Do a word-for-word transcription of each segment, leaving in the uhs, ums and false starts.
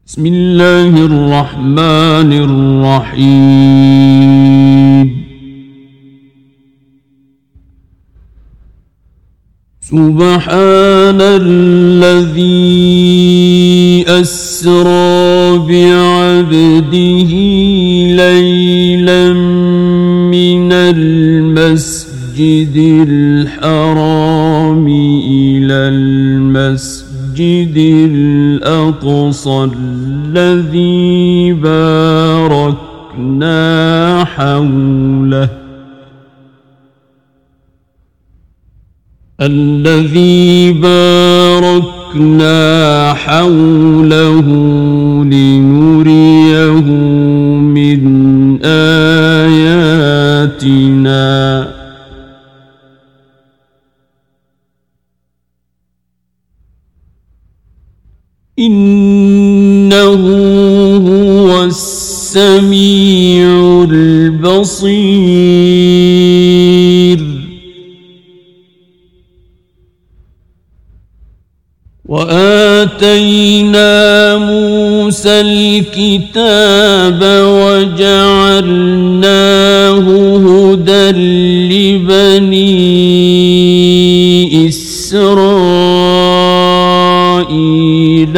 بسم الله الرحمن الرحيم. سبحان الذي أسرى بعبده ليلا من المسجد الحرام إلى المسجد الأقصى الذي باركنا حوله الذي باركنا حوله لنريه من آياتنا إنه هو السميع البصير. وآتينا موسى الكتاب وجعلناه هدى لبني إسرائيل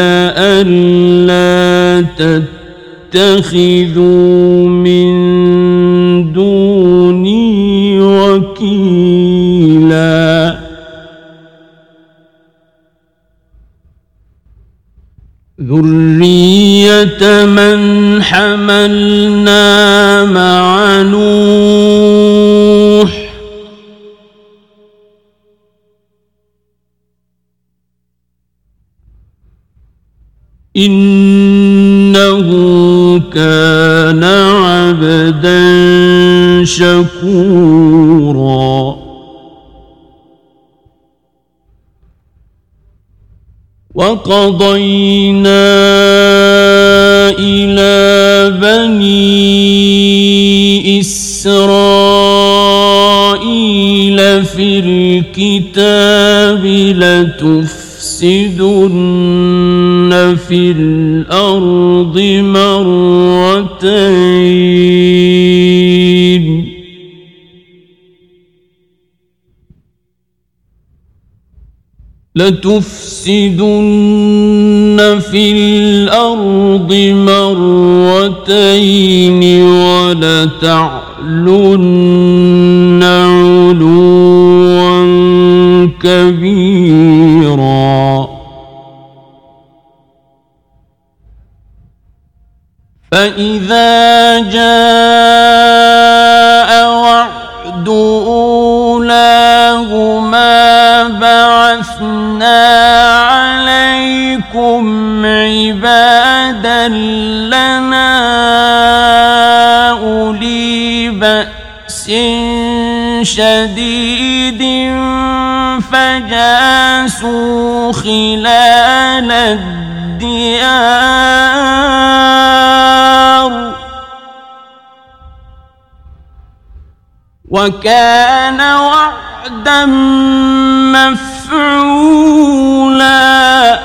ألا تتخذوا من دوني وكيلا ذرية من حملنا مع نوح إنه كان عبدا شكورا. وقضينا إلى بني إسرائيل في الكتاب لتفسدن في الأرض مرتين لتفسدن في الأرض مرتين ولتعلن علوا كبيرا. فإذا جاء وعد أولاهما بعثنا عليكم عبادا لنا أولي بأس شديد فجاسوا خلال الديار وكان وعدا مفعولا.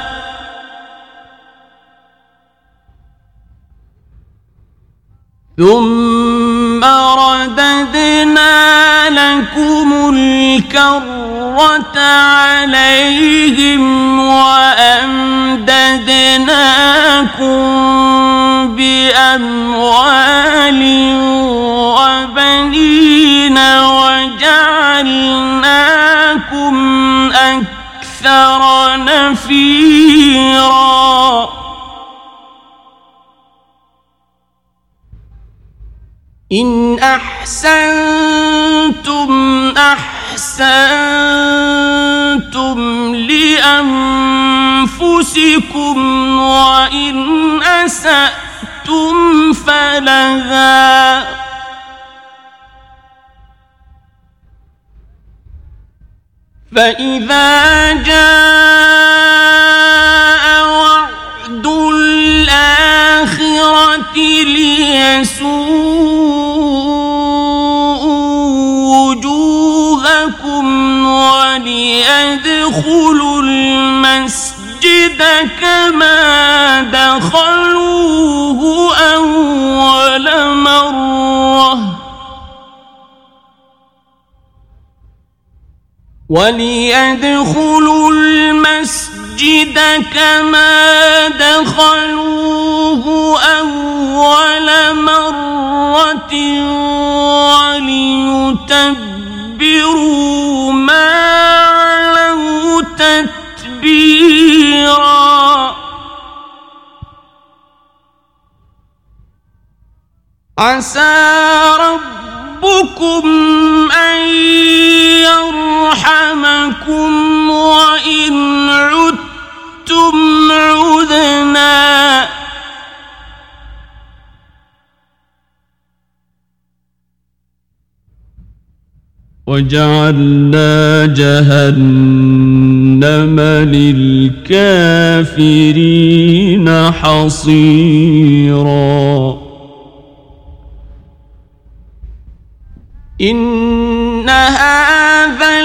ثم رددنا لكم الكرة عليهم وأمددناكم بأموال وبنين وجعلناكم أكثر نفيرا. إن أحسنتم أحسنتم لأنفسكم وإن أسأتم فلها فإذا جاء وعد الآخرة ليسوءوا وجوهكم وليدخلوا المسجد كما دخلوا وليدخلوا المسجد كما دخلوه أول مرة وليتبروا ما علوا تتبيرا عسى ربكم أن يرحمكم وإن عدتم عدنا وجعلنا جهنم للكافرين حصيرا إن هذا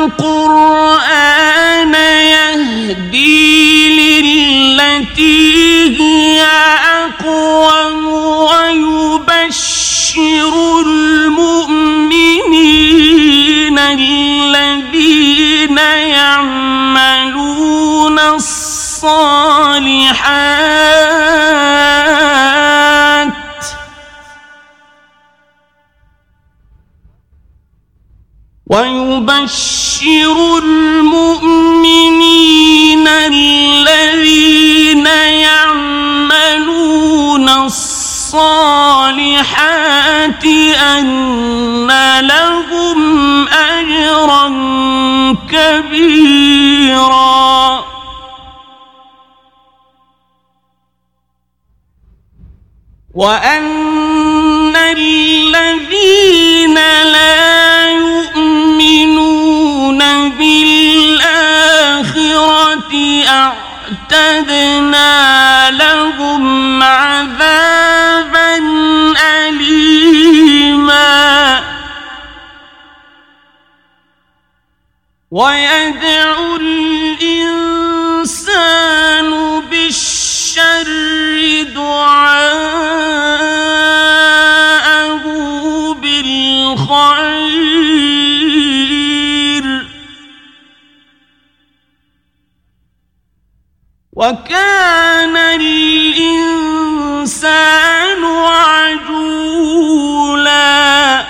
القرآن يهدي للتي هي أقوم ويبشر المؤمنين الذين يعملون الصالحات ويبشر المؤمنين الذين يعملون الصالحات أن لهم أجرا كبيرا وأن الذين لا يؤمنون بالآخرة أعتدنا لهم عذابا أليما ويدعو الإنسان بالشر دعاءه بالخير وكان الإنسان عجولا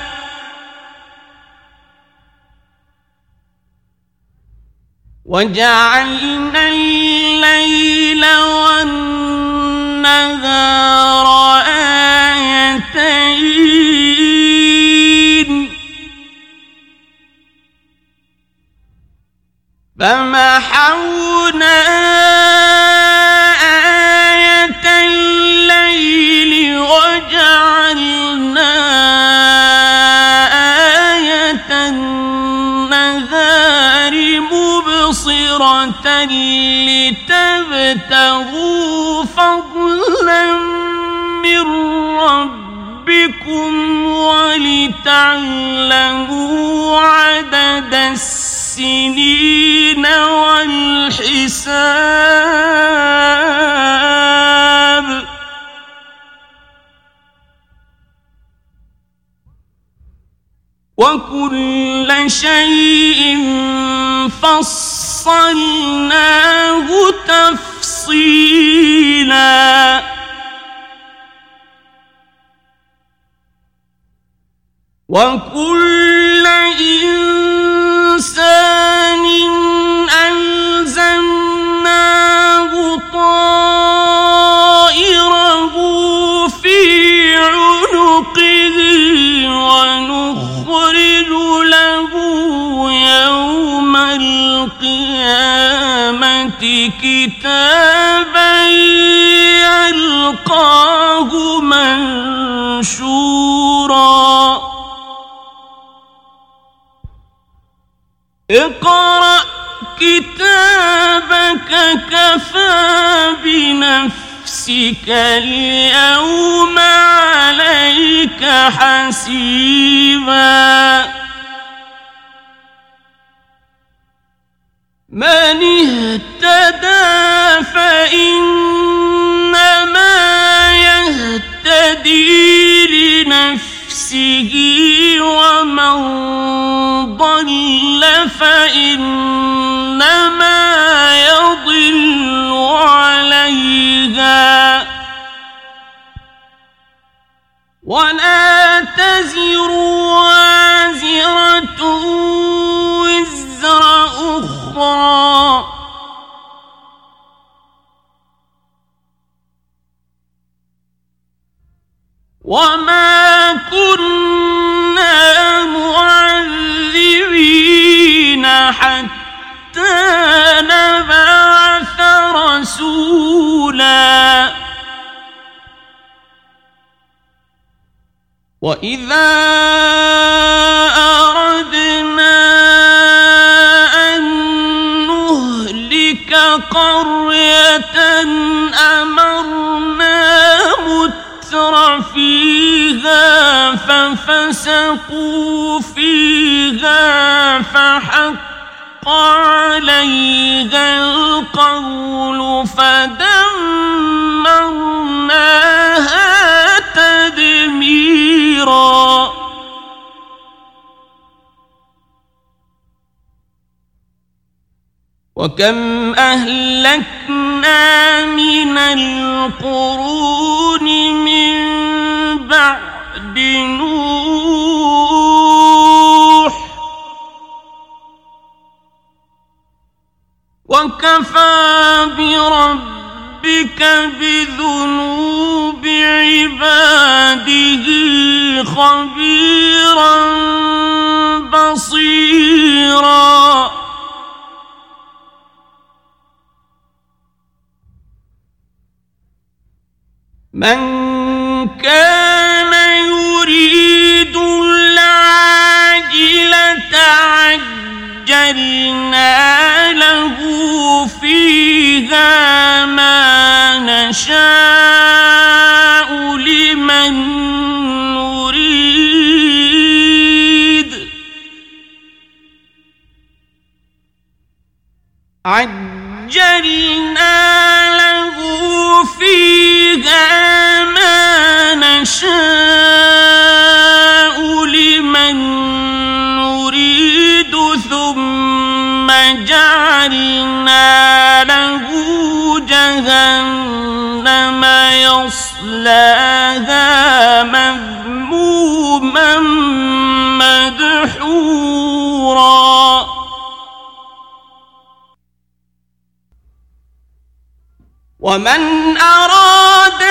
وجعلنا الليل والنهار آيتين فمحونا آية الليل وجعلنا آية النهار مبصرة لتبتغوا فضلا من ربكم ولتعلموا عدد السنين والحساب وكل شيء فصلناه تفصيلا وكل إنسان ألزمناه طائره في عنقه ونخرج له يوم القيامة كتابا يلقاه منشورا اقرأ كتابك كفى بنفسك اليوم عليك حسيبا من اهتدى فإنما يهتدي لنفسه ومن ضل فإنما ولا تزر وازرة وزر أخرى وما كنا معذبين حتى نبعث رسولا وإذا أردنا أن نهلك قرية أمرنا متر فيها ففسقوا فيها فحق عليها القول فدمرناها تدميرا وكم أهلكنا من القرون من بعد نوح وكفى بربك بذنوب عباده خبيرا بصيرا من كان يريد العاجلة عجلنا له فيها ما نشاء لمن نريد عجلنا له فيها ما نشاء لمن نريد ثم جعلنا له جهنم يصلاها مذموما مدحورا ومن أراد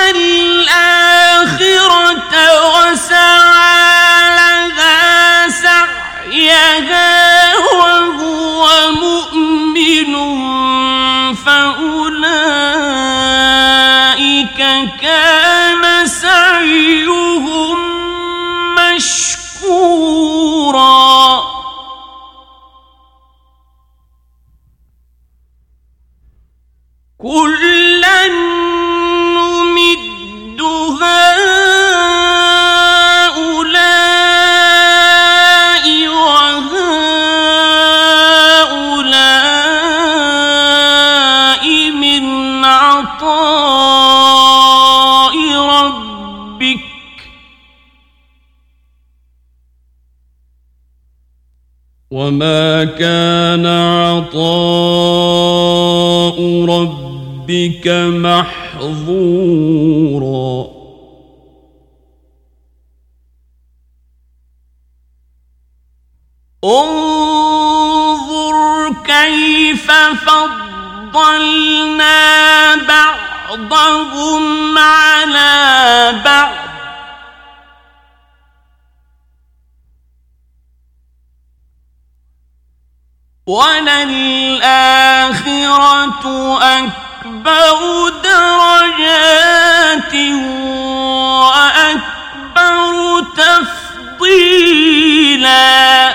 الآخرة وسعى لها سعيها وهو مؤمن فأولئك كان سعيهم مشكورا كلا نمد هؤلاء وهؤلاء من عطاء ربك وما كان عطاء ربك بك محظورا انظر كيف فضلنا بعضهم على بعض وللآخرة أكبر درجات وأكبر تفضيلا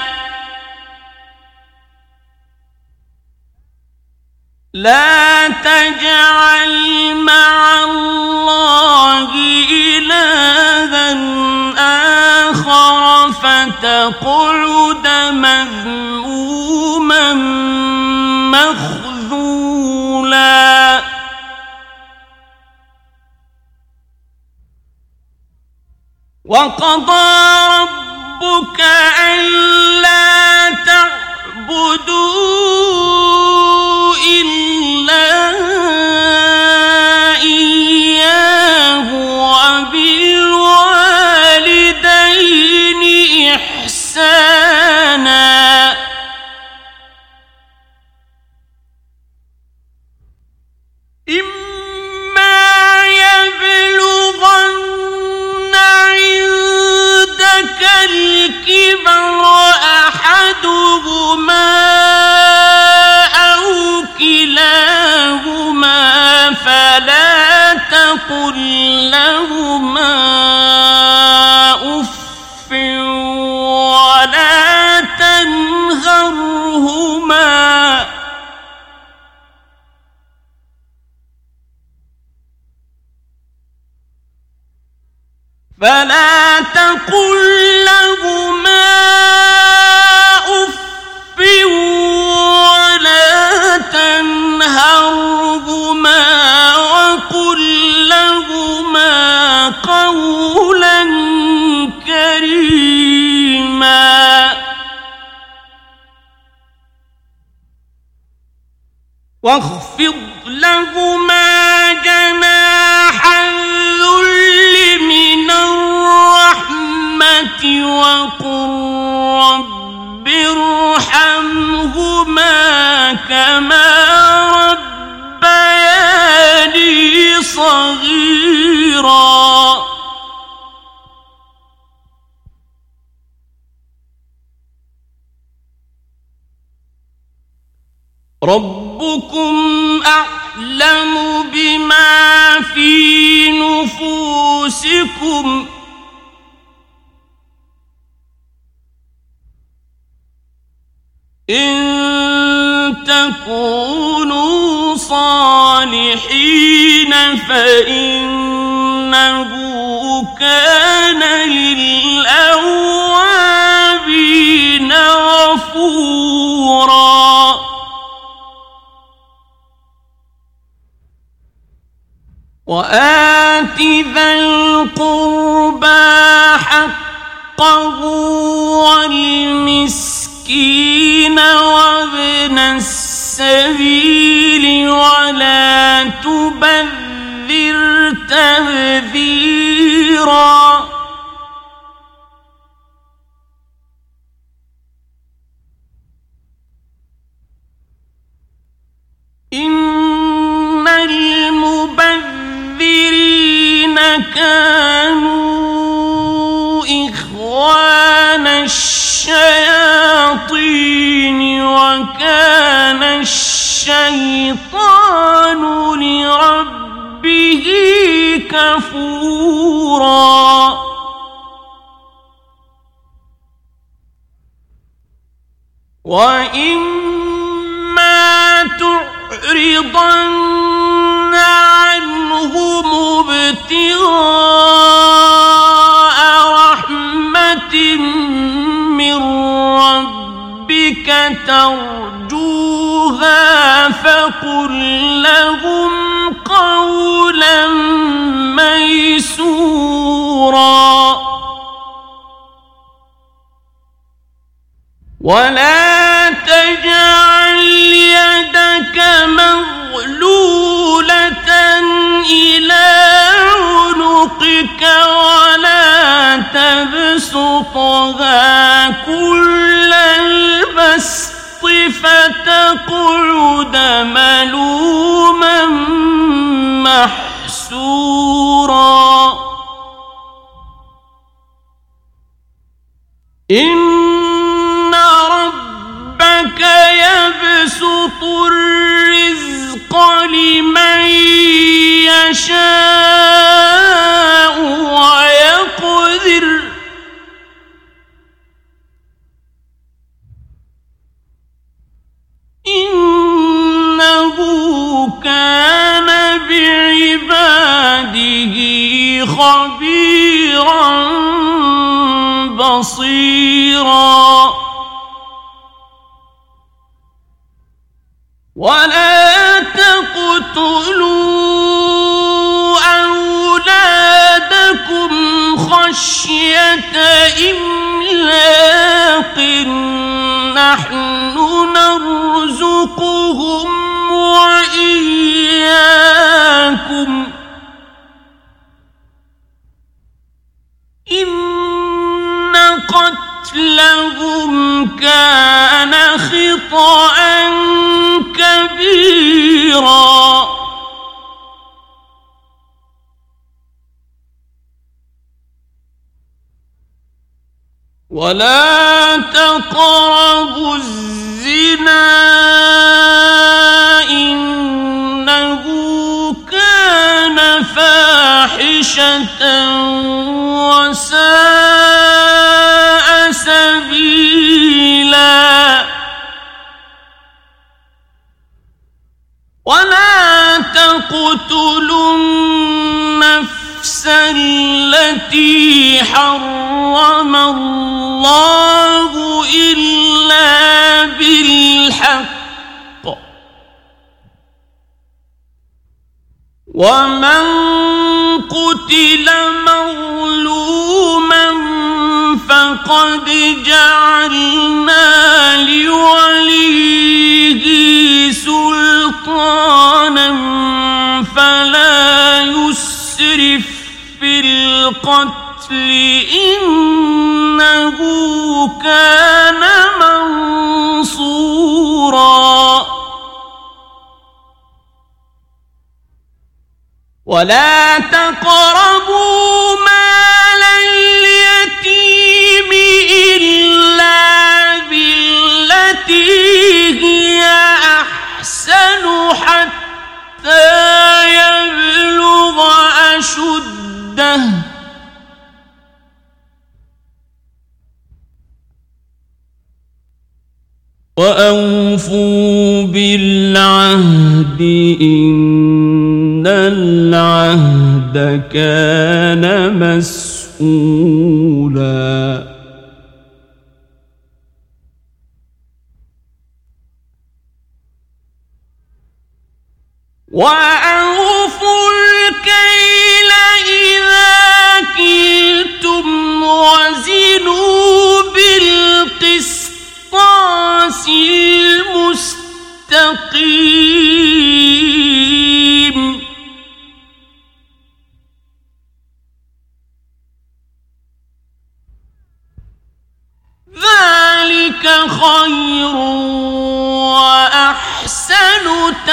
لا تجعل مع الله إلها آخر فتقعد مذموما مخذولا وقضى ربك ألا تعبدوا إلا إياه وبالوالدين لهما أف ولا تنهرهما فلا تقل لهما أف ولا تنهرهما وقل لهما قولا كريما واخفض لهما جناح الذل من الرحمة وقل رب ارحمهما كما ربياني صغيرا ربكم أعلم بما في نفوسكم إن تكونوا صالحين فإنه كان للأوابين غفورا وآت ذا القربى حقه والمسكين وابن السبيل ولا تبذر تبذيرا إن المبذرين كانوا إخوان الشياطين وكان الشيطان لربه كفورا وإما تعرضن عنهم ابتغاء رحمة من ربك ترجوها فقل لهم قولا ميسورا ولا تجعل يدك مغلولة إلى عنقك ولا تبسطها كل البسط فتقعد ملوما محسورا إن ربك يبسط الرزق لمن يشاء ويقدر إنه كان بعباده خبيرا بصيرا ولا تقتلوا أولادكم خشية إملاق نحن نرزقهم وإياكم إن قتلهم كان خطأ كبيرا ولا تقربوا الزنا إنه كان فاحشة فاحشة وساء سبيلا ولا تقتلوا النفس التي حرم الله إلا بالحق ومن قتل مظلوما فقد جعلنا لوليه سلطانا فلا يسرف في القتل إنه كان منصورا ولا تقربوا مال اليتيم إلا بالتي هي أحسن حتى يبلغ أشده وأوفوا بالعهد إن العهد كان مسؤولا وأوفوا الكيل إذا كلتم وزنوا بالقسطاس المستقيم ذلك خير وأحسن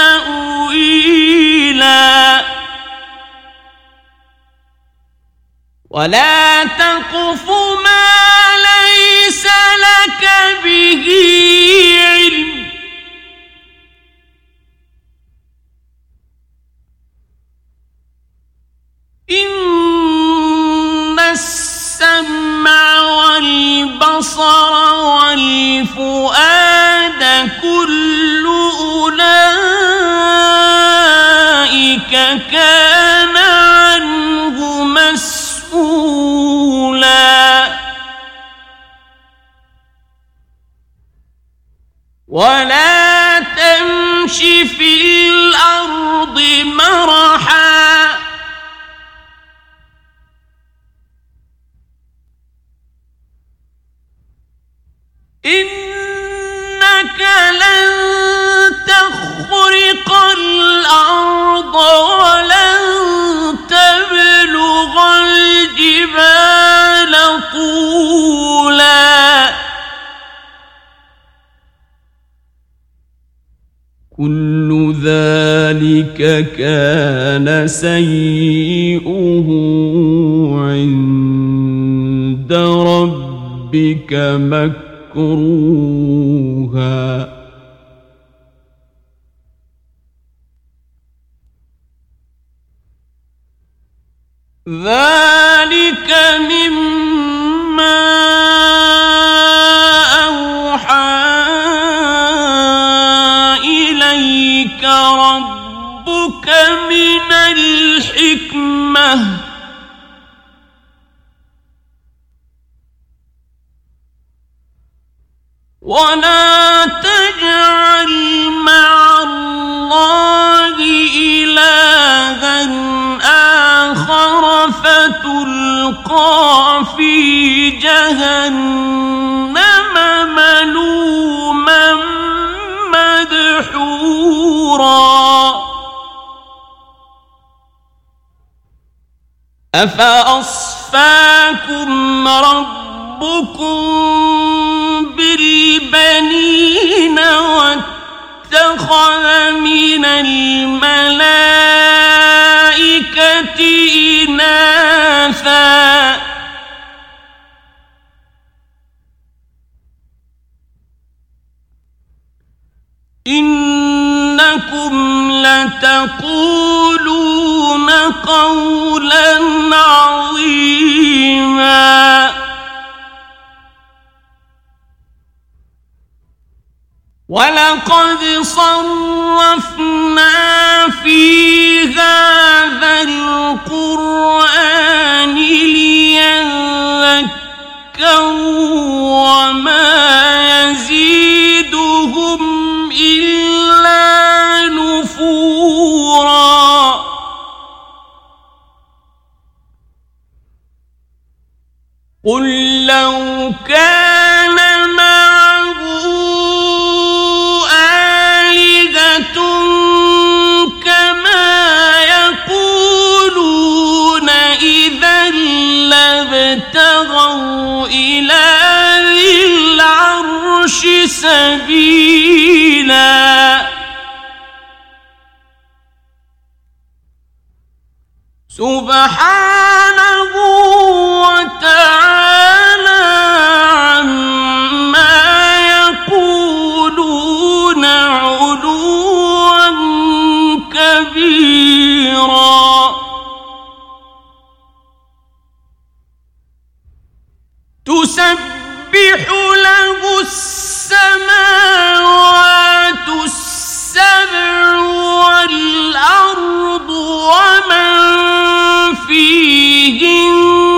تأويلا ولا تقف ما ليس لك به علم إن السمع والبصر والفؤاد كل أولئك كان عنه مسؤولا ولا تمش في الأرض مرحا إنك لن تخرق الأرض ولن تبلغ الجبال طولا كل ذلك كان سيئه عند ربك مكروها ذلك مما أوحى إليك ربك من الحكمة ولا تجعل مع الله إلها آخر فتلقى في جهنم ملوما مدحورا أفأصفاكم ربكم بالبنين واتخذ من الملائكة إناثا إنكم لتقولون قولا ولقد صرفنا في هذا القرآن ليذكروا وما يزيدهم إلا نفورا قل لو كان معه آلهة كما يقولون إذا لابتغوا إلى ذي العرش سبيلا سبحانه وتعالى عما يقولون علوا كبيرا تسبح له السماوات السبع والأرض ومن فيهن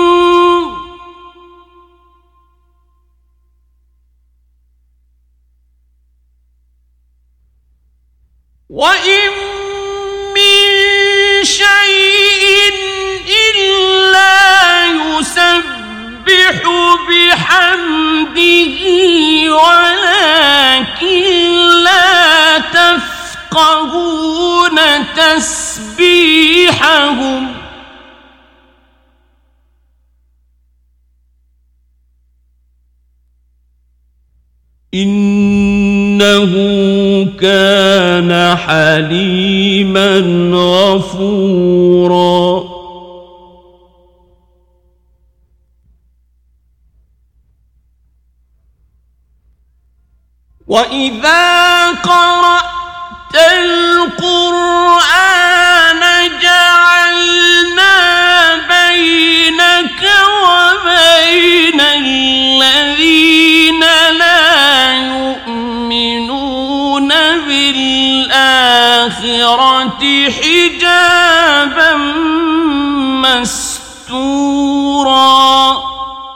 وإن من شيء إلا يسبح بحمده ولكن لا تفقهون تسبيحهم إنه كان حليما غفورا وإذا قرأت القرآن جعلنا بينك وبين الذين لا يؤمنون بالآخرة حجابا مستورا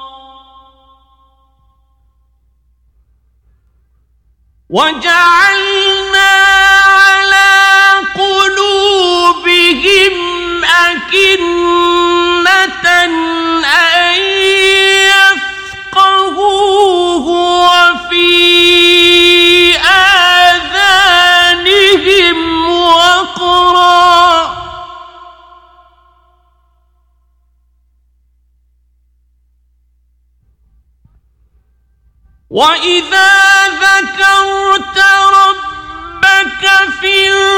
وجعلنا على قلوبهم أكنة أن يفقهوه وفي آذانهم وقرا وإذا ذكرت ربك في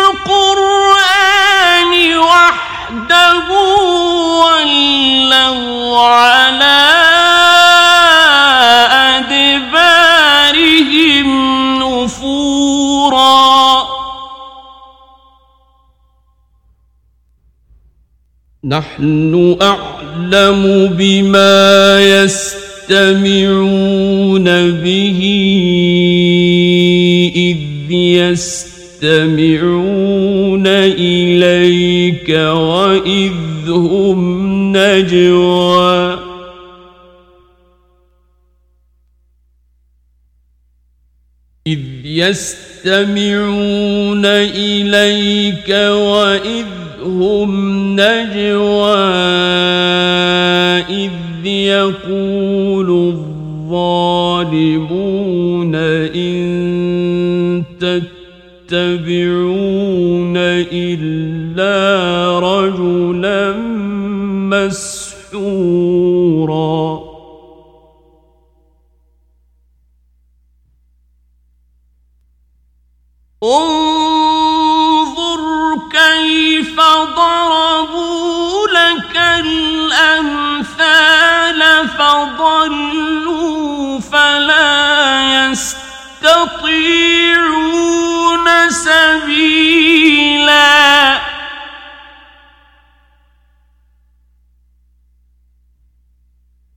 القرآن وحده ولوا على أدبارهم نفورا نحن أعلم بما يستمعون يستمعون به إذ يستمعون إليك وإذ هم نجوى إذ يستمعون إليك وإذ هم نجوى إذ يقول الظالمون إن تتبعون إلا رجلا مسحورا انظر كيف ضربوا لك الأمثال فضلوا فلا يستطيعون سبيلا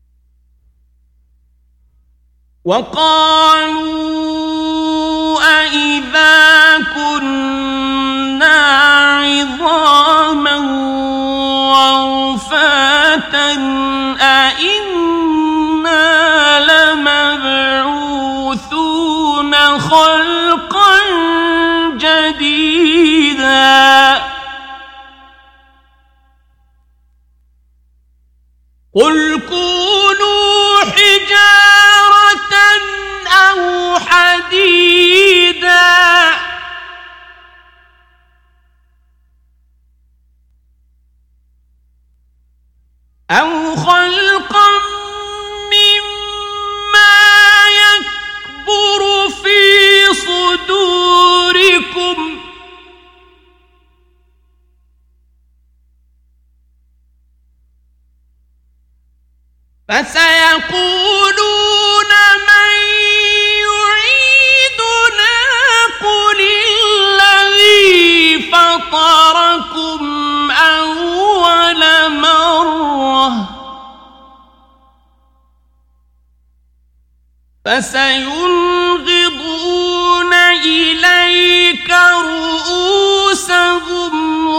وقالوا أإذا كنا عظاما ورفاتا أإنا لمبعوثون خلقا جديدا قل كونوا حجارة أو حديدا أو خلقا مما يكبر في صدوركم فسيقولون من يعيدنا قل الذي فطركم أول مرة فسينغضون إليك رؤوسهم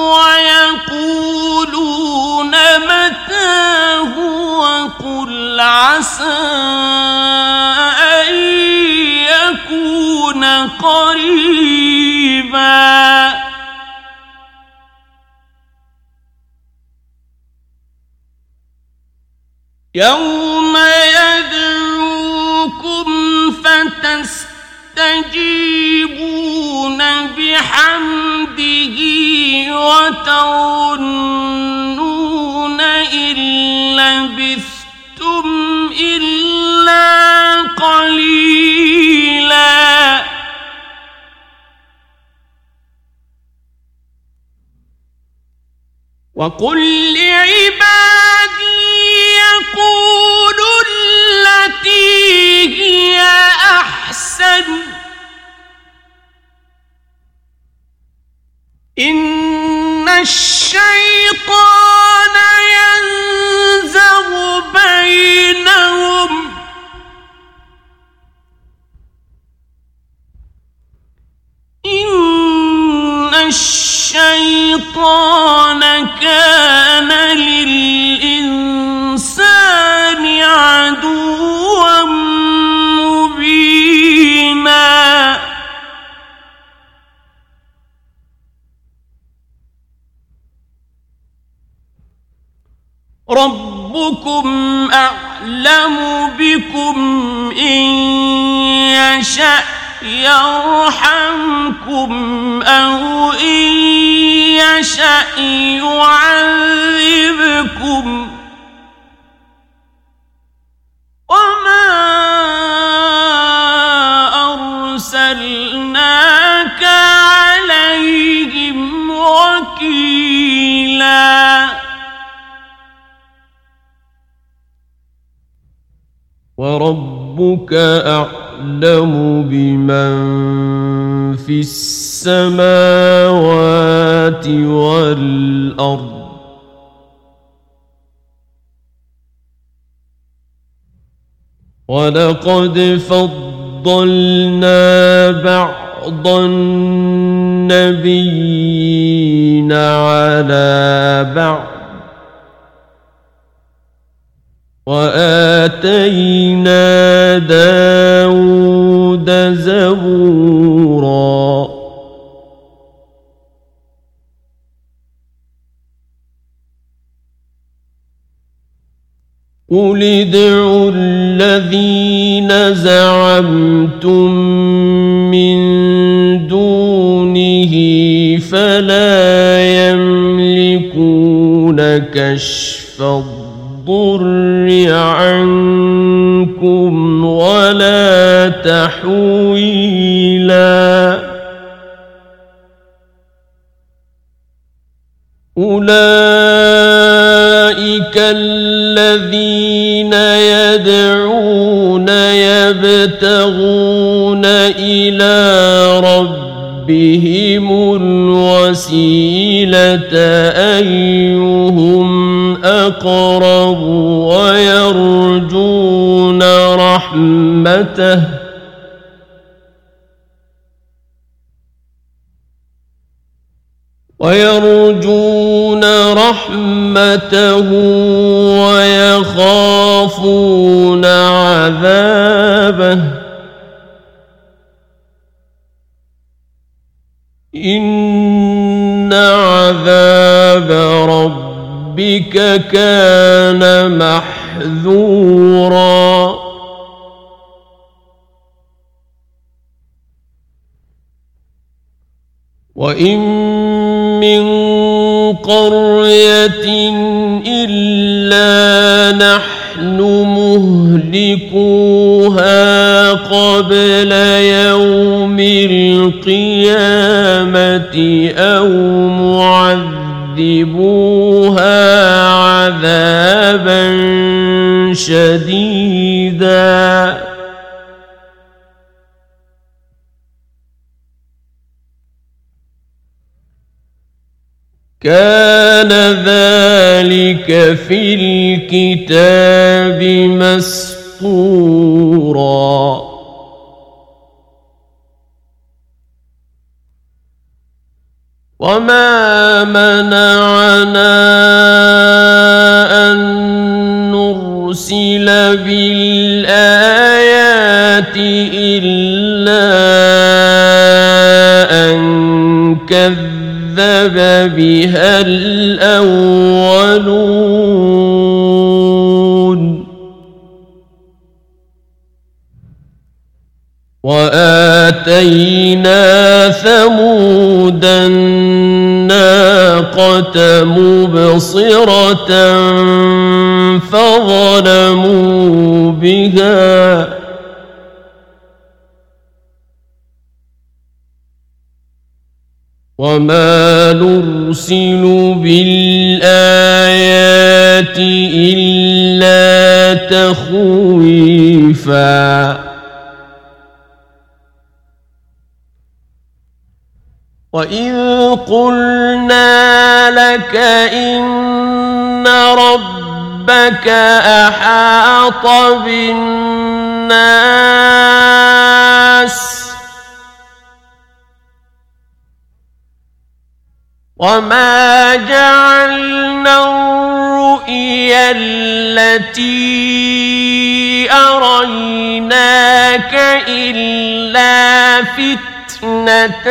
ويقولون متى هو قل عسى أن يكون قريبا يوم يدعوكم فتستجيبون بحمده وتظنون إن لبثتم إلا قليلا وقل لعبادي يقولوا التي هي أحسن إن الشيطان ينزغ بينهم إن الشيطان كان للإنسان عدوا مبينا ربكم أعلم بكم إن يشأ يرحمكم أو إن يشأ يعذبكم وما أرسلناك عليهم وكيلا وربك أعلم بمن في السماوات والأرض ولقد فضلنا بعض النبيين على بعض وآتينا داود زبورا قل ادعوا الذين زعمتم من دونه فلا يملكون كشف الضر عنكم ولا تحويلا أولئك الذين يدعون يبتغون إلى ربهم الوسيلة أيهم أقرب ويرجون رحمته ويرجون رحمته ويخافون عذابه إن عذاب ربك كان محذورا وإن من قرية إلا نحن مهلكوها قبل يوم القيامة أو معذبوها عذابا شديدا كان ذلك في الكتاب مسطورا وما منعنا أن نرسل بالآيات إلا أن كذب كذب بها الأولون وآتينا ثمود الناقة مبصرة فظلموا بها وما نرسل بالآيات إلا تخويفا وإذ قلنا لك إن ربك أحاط بالناس وما جعلنا الرؤيا التي أريناك إلا فتنة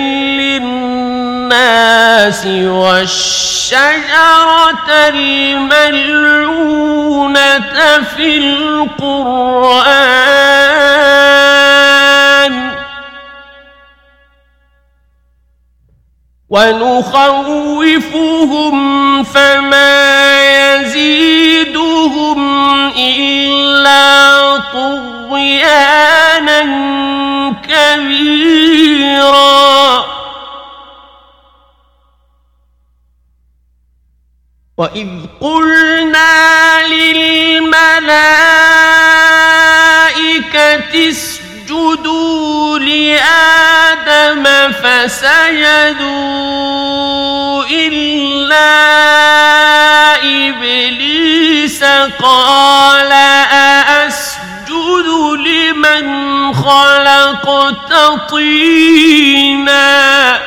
للناس والشجرة الملعونة في القرآن ونخوفهم فما يزيدهم إلا طغيانا كبيرا وإذ قلنا للملائكة اسجدوا لآدم فسجدوا إلا إبليس قال أأسجد لمن خلقت طينا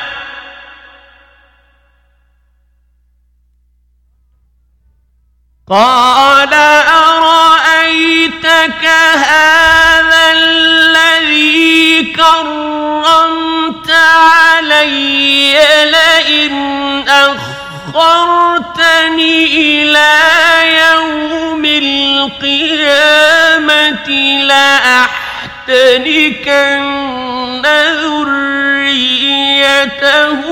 قال أرأيتك هذا الذي كرمت علي لئن أخرتني إلى يوم القيامة لأحتنكن ذريته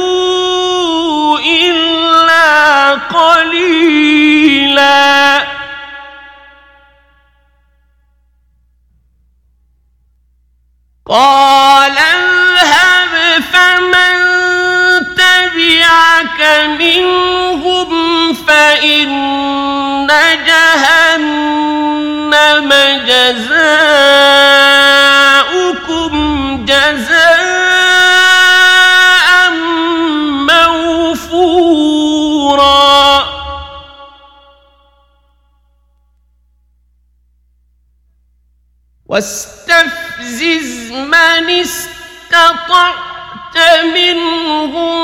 إلا قليلا قال اذهب فمن تبعك منهم فإن جهنم جزاؤكم جزاء موفورا واستفزز من استطعت منهم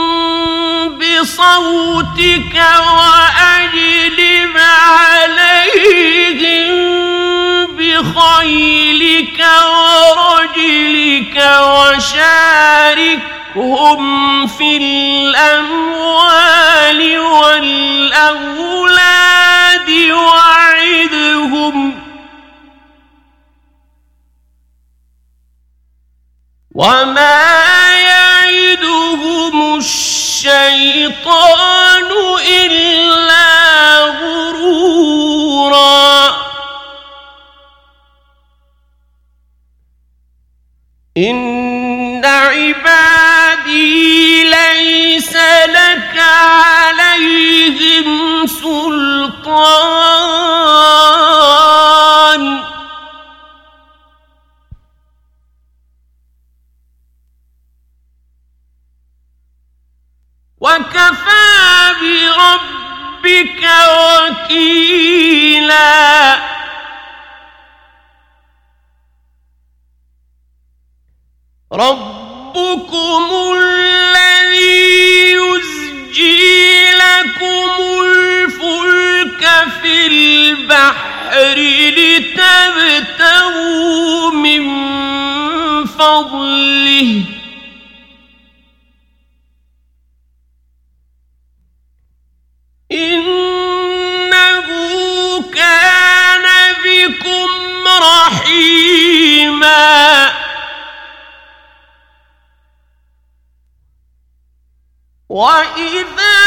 بصوتك وأجلب عليهم بخيلك ورجلك وشاركهم في الأموال والأولاد وعدهم وما يعدهم الشيطان إلا غرورا إن عبادي ليس لك عليهم سلطان وكفى بربك وكيلا ربكم الذي يزجي لكم الفلك في البحر لتبتغوا من فضله إنه كان بكم رحيما وإذا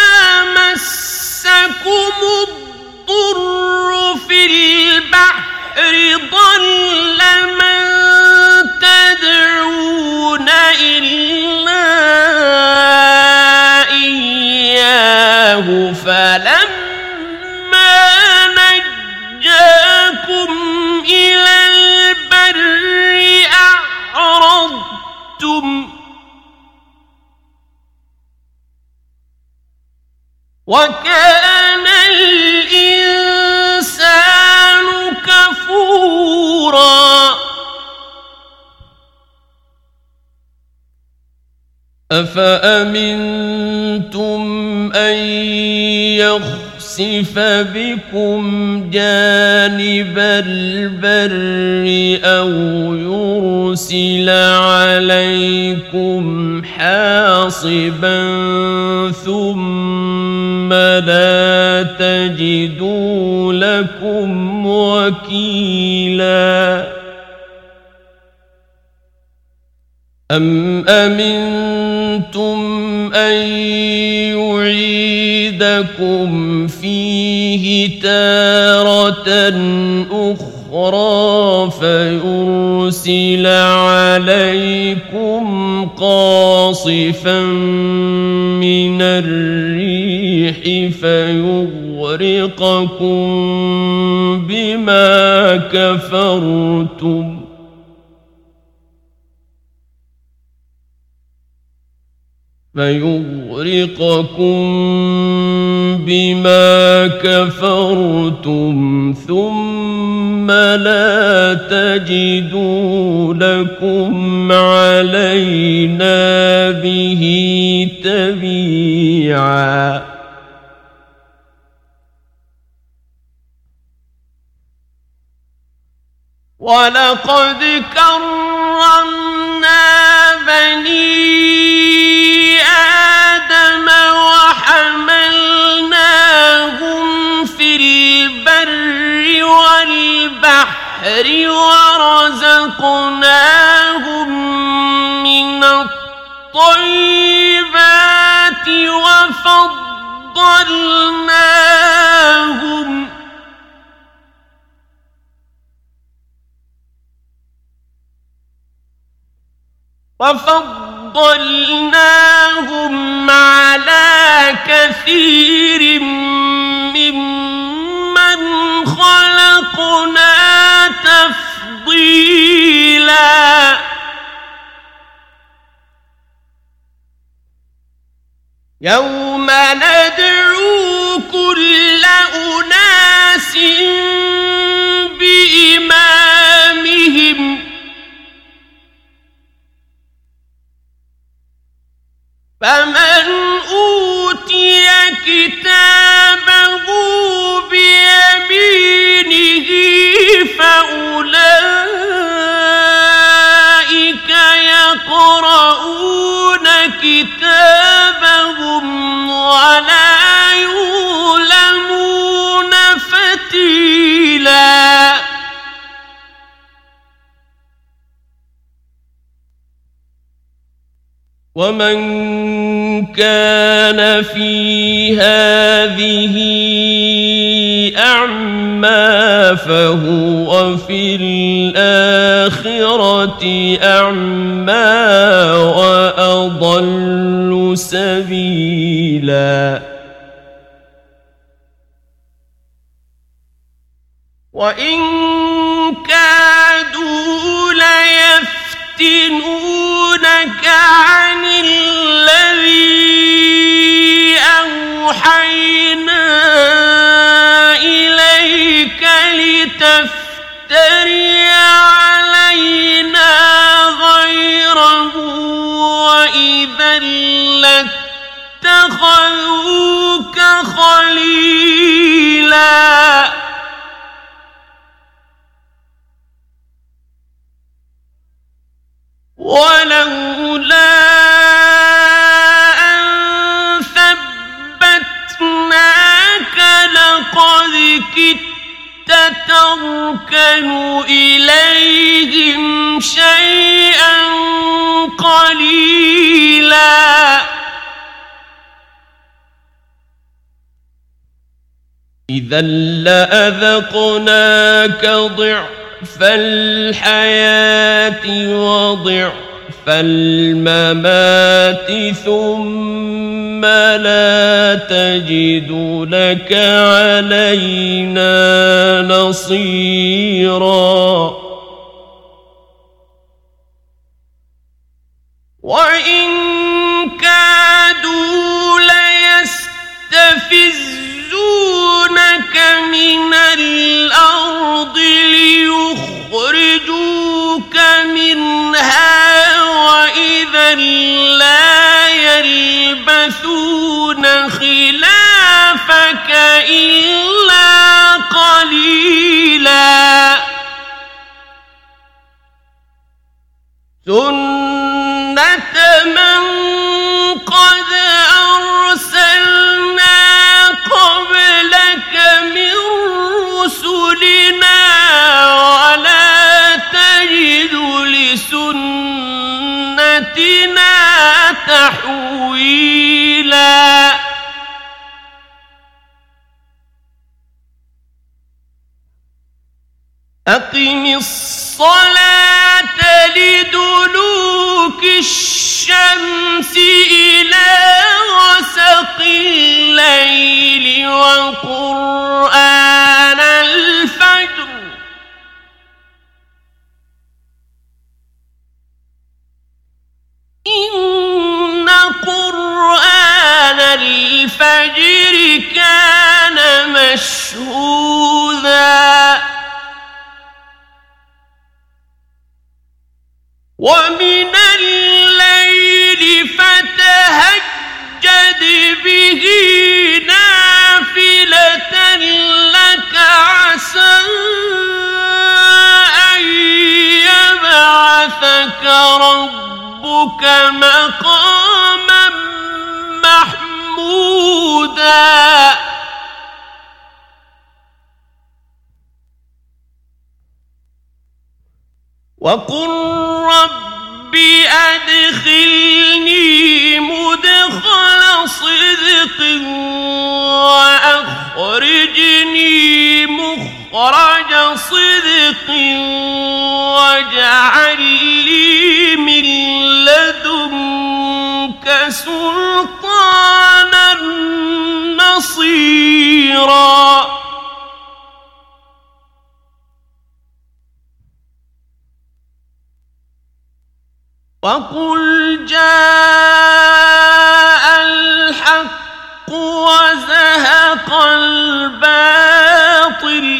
مسكم الضر في البحر ضل من تدعون إلا إياه فلما نجاكم إلى البر أعرضتم وكان الإنسان كفورا أفأمنتم أن يخسف بكم جانب البر أو يرسل عليكم حاصبا ثم لا تجدوا لكم وكيلا أم أمنتم أن يعيدكم فيه تارة أخرى فيرسل عليكم قاصفا من الريح فيغرقكم بما كفرتم فيغرقكم بما كفرتم ثم لا تجدوا لكم علينا به تبيعا ولقد كرمنا بني آدم وحملناهم في البر والبحر ورزقناهم من الطيبات وفضلناهم وفضلناهم على كثير ممن خلقنا تفضيلا يوم ندعو كل أناس بإمامهم ومن كان في هذه أعمى فهو في الآخرة أعمى وأضل سبيلا وإن كادوا ليفتنونك عن الذي أوحينا إليك لتفتري علينا غيره وإذا لاتخذوك خليلا ولولا أن ثبتناك لقد كدت تركن إليهم شيئا قليلا إذا لأذقناك ضعف فالحياة وضعف الممات ثم لا تجد لك علينا نصيرا وإن كادوا ليستفزونك من الأرض ليخرجوك منها وإذا لا يلبثون خلافك إلا قليلا سنة من قد أرسلنا قبلك من رسلنا ولا تجد لسنتنا تحويلا أقم الصلاة لدلوك الشمس إلى غسق الليل وقرآن الفجر إن قرآن الفجر كان مشهودا ومن الليل فتهجد به نافلة لك عسى أن يبعثك ربك مقاما محمودا وقل رب أدخلني مدخل صدق وأخرجني مخرج صدق واجعل لي من لدنك سلطانا نصيرا وقل جاء الحق وزهق الباطل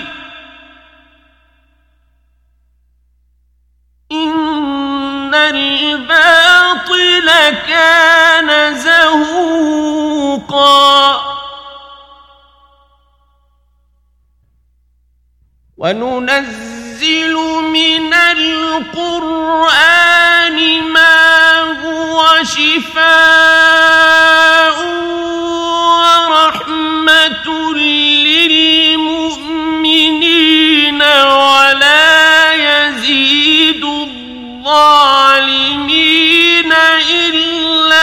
إن الباطل كان زهوقا وننزل من القرآن ما هو شفاء ورحمة للمؤمنين ولا يزيد الظالمين إلا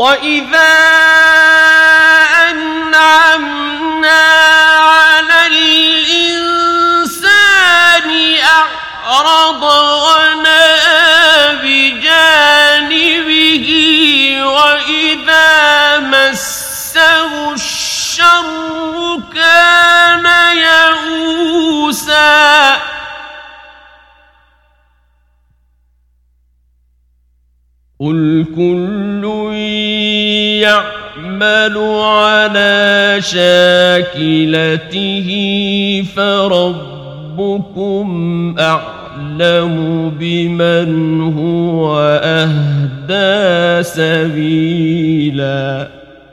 وإذا أنعمنا على الإنسان أعرض ونأى بجانبه وإذا مسه الشر كان يئوسا قل كل يعمل على شاكلته فربكم أعلم بمن هو أهدى سبيلا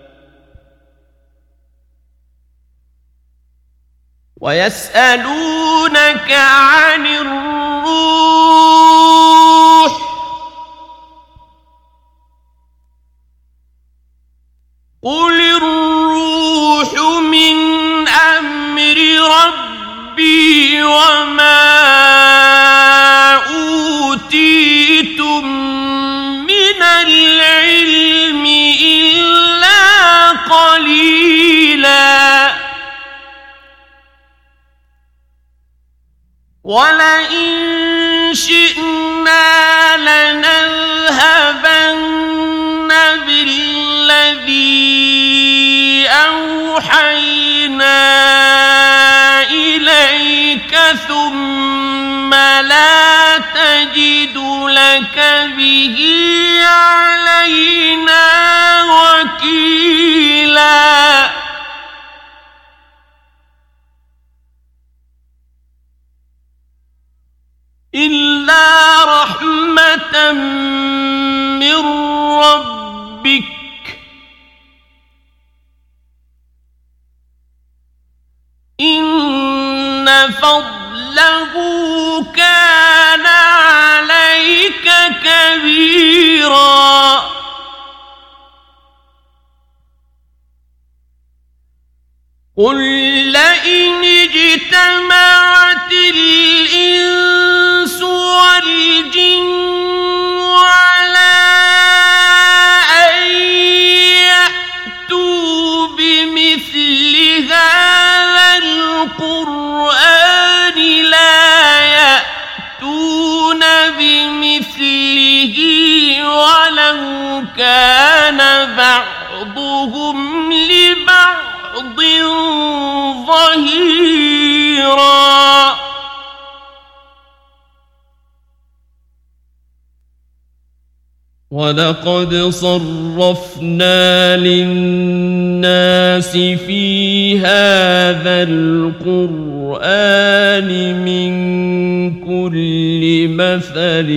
ويسألونك عن الروح قل الروح من أمر ربي وما أوتيتم من العلم إلا قليلا ولئن شئنا لنذهبن بالذي أوحينا إليك ثم لا تجد لك به علينا وكيلا إلا رحمة من ربك إن فضله كان عليك كبيرا قل لئن اجتمعت الإنس والجن على أن يأتوا بمثل هذا القرآن لا يأتون بمثله ولو كان بعضهم لبعض ظهيرا ولقد صرفنا للناس في هذا القرآن من كل مثل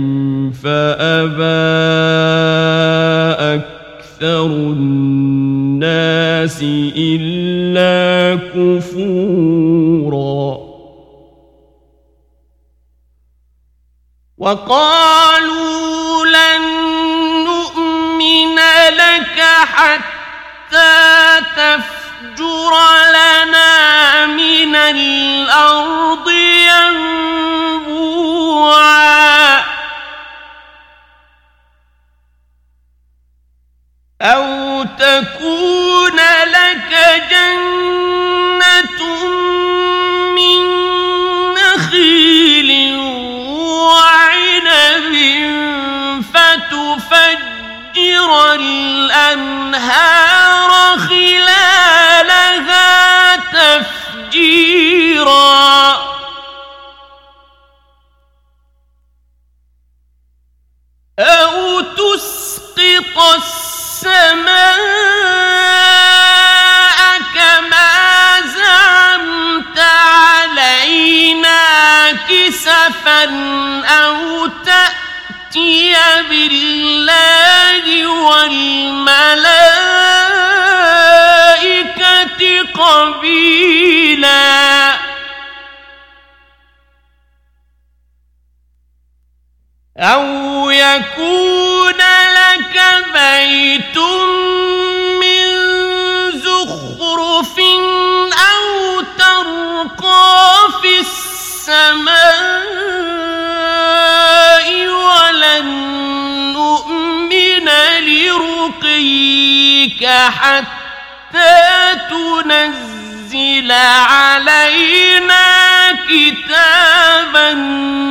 فأبى أكثر الناس إلا كفورا وقالوا لن نؤمن لك حتى تفجر لنا من الأرض ينبوعا أو تكون لك جنة من نخيل وعنب فتفجر الأنهار خلالها تفجيرا أو تسقط السماء كما زعمت علينا كسفا أو تأتي بالله والملائكة قبيلا أو يكون لك بيت من زخرف أو ترقى في السماء ولن نؤمن لرقيك ندريك حتى تنزل علينا كتابا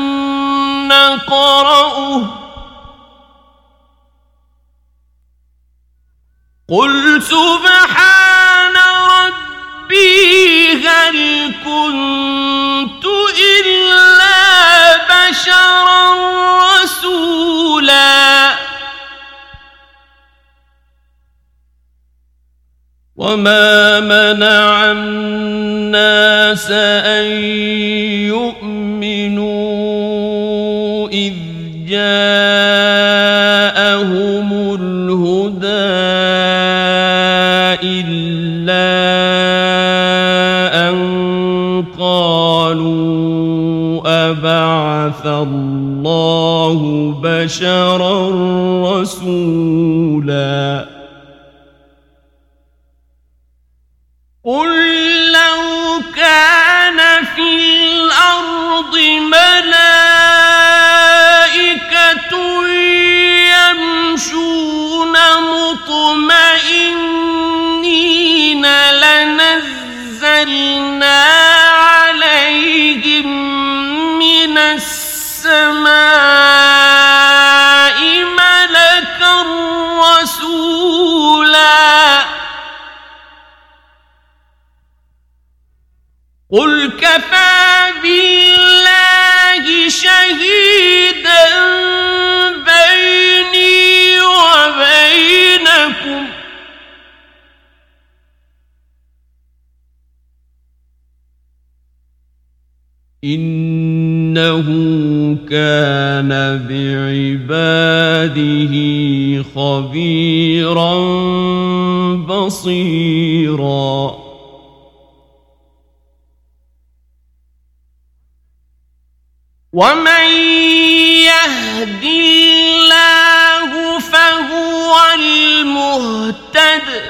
نقرأه قل سبحان ربي هل كنت إلا بشرا رسولا وما منع الناس أن يؤمنوا إذ جاءهم الهدى إلا أن قالوا أبعث الله بشرا رسولا قل لو كان في الأرض ملائكة يمشون مطمئنين لنزلنا عليهم من السماء ملكا رسولا قل كفى بالله شهيدا بيني وبينكم إنه كان بعباده خبيرا بصيرا ومن يهد الله فهو المهتد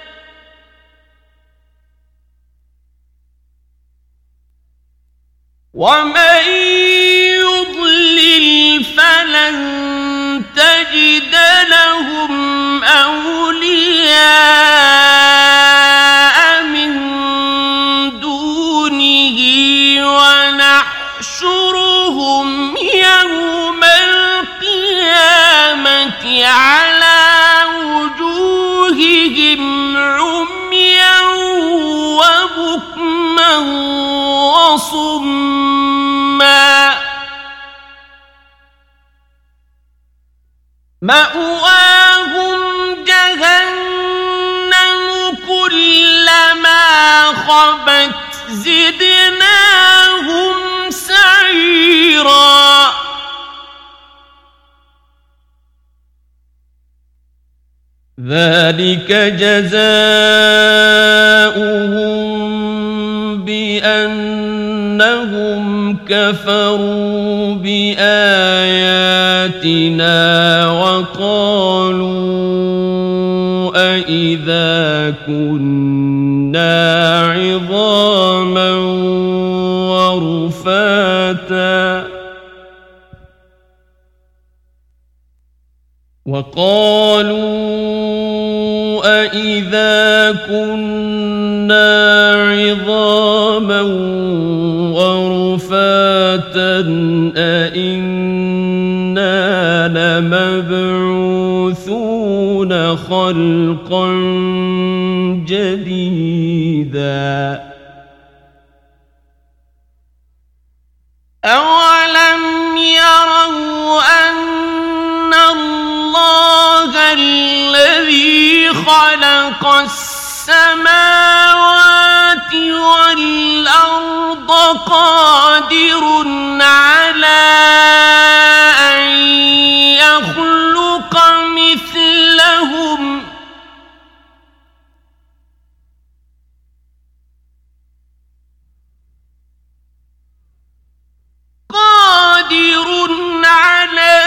ومن يضلل فلن تجد لهم أولياء من دونه ونحشرهم يوم القيامة على وجوههم عميا وبكما وصما مأواهم جهنم كلما خبت زدناهم سعيرا ذلك جزاؤهم بأنهم كفروا بآياتنا وقالوا أإذا كنا عظاما ورفاتا وقالوا أإذا كنا عظاما ورفاتا أإنا لمبعوثون خلقا جديدا أولم يروا أن الله الذي خلق السماوات والأرض قادر على أن يخلق مثلهم قادر على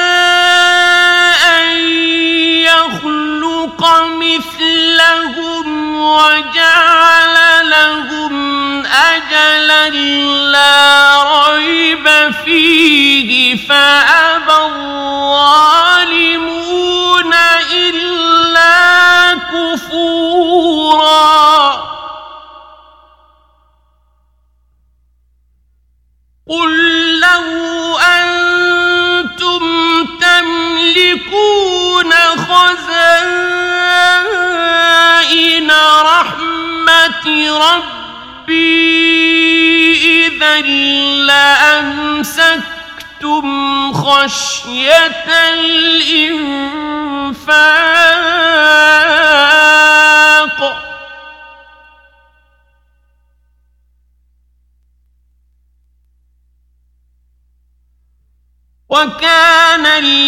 أن يخلق مثلهم وجعل لهم أجلا لا ريب فيه فأبى الظالمون إلا لأمسكتم خشية الإنفاق وكان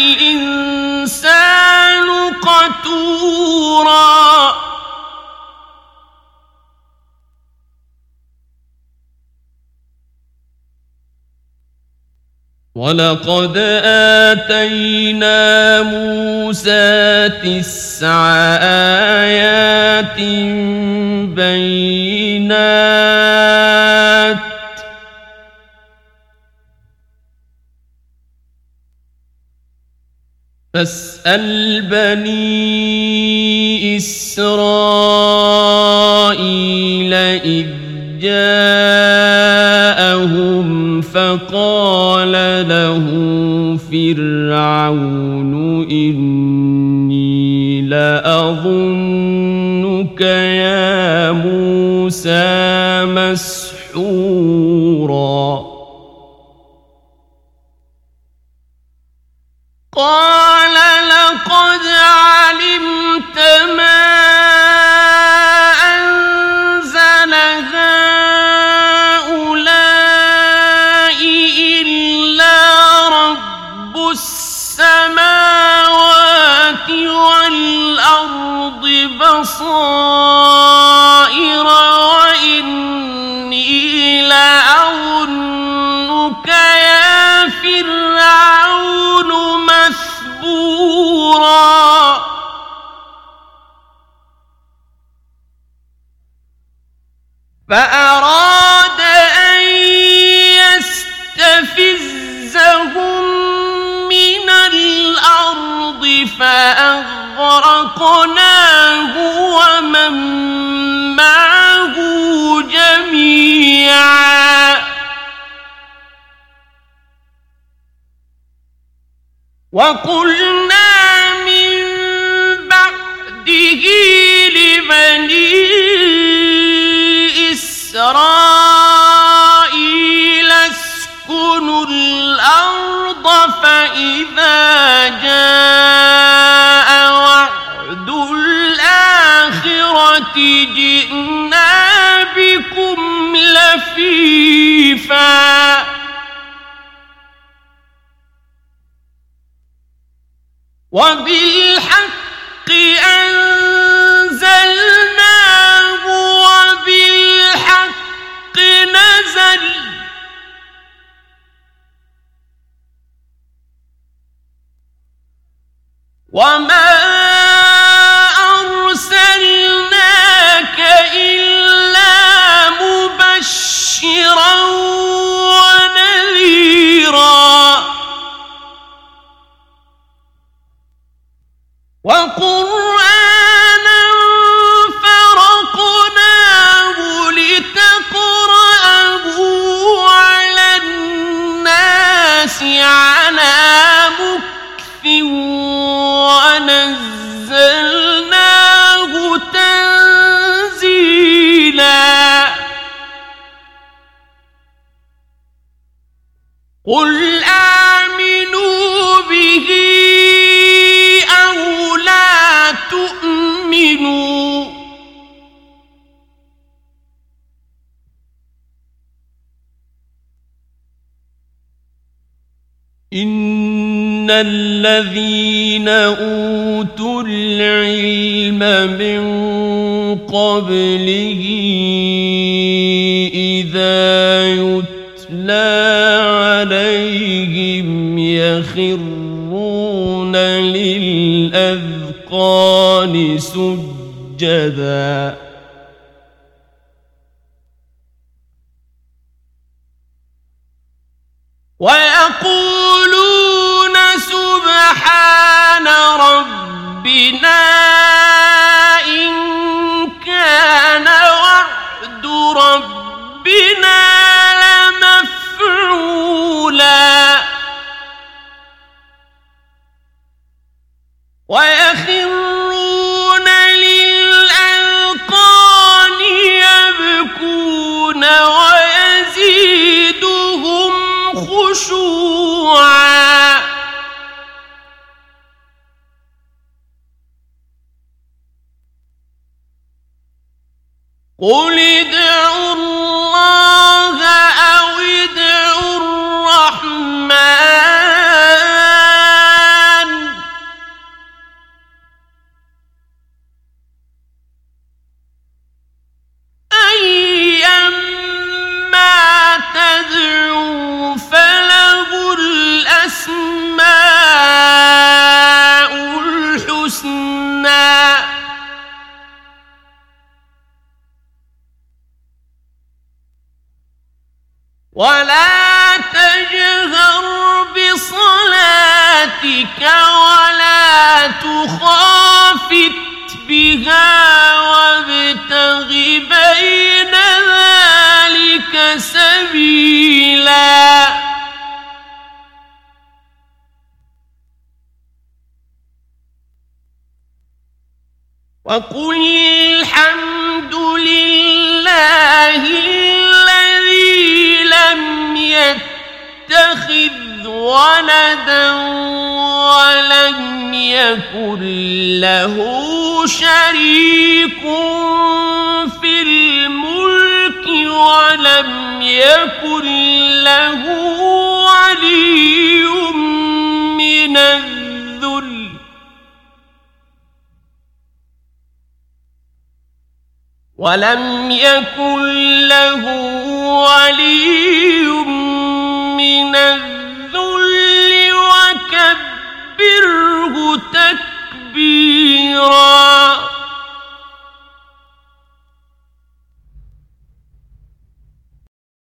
الإنسان قتورا ولقد آتينا موسى تسع آيات بينات فاسأل بني إسرائيل إذ جاءهم فقال له فرعون إني لأظنك يا موسى مسحورا قال لقد علمت ما أنزل هؤلاء إلا رب السماوات والأرض بصائر وإني لأظنك يا فرعون مثبورا فأراد أن يستفزهم من الأرض فأغرقناه ومن معه جميعا وقلنا من بعده لبني إسرائيل اسكنوا الأرض فإذا جاء وعد الآخرة جئنا بكم لفيفا وبالحق أنزلناه وبالحق نزل وما أرسلناك إلا مبشرا ونذيرا وقرآنا فرقناه لتقرأه على الناس على مكث ونزلناه تنزيلا قل آمنوا به أو لا تؤمنوا إن الذين أوتوا العلم من قبله إذا يتلى عليهم يخرون للأذقان سجدا ويقولون سبحان ربنا إن كان وعد ربنا لمفعولا ويخرون للأذقان يبكون ويزيدون قل ادعوا الله أو ادعوا الرحمن أيما تدعوا فله الأسماء الحسنى ولا تجهر بصلاتك ولا تخافت بها وابتغ بين ذلك سبيلا وقل الحمد لله الذي لم يتخذ ولدا ولم يكن له شريك في الملك ولم يكن له ولي من الذل ولم يكن له ولي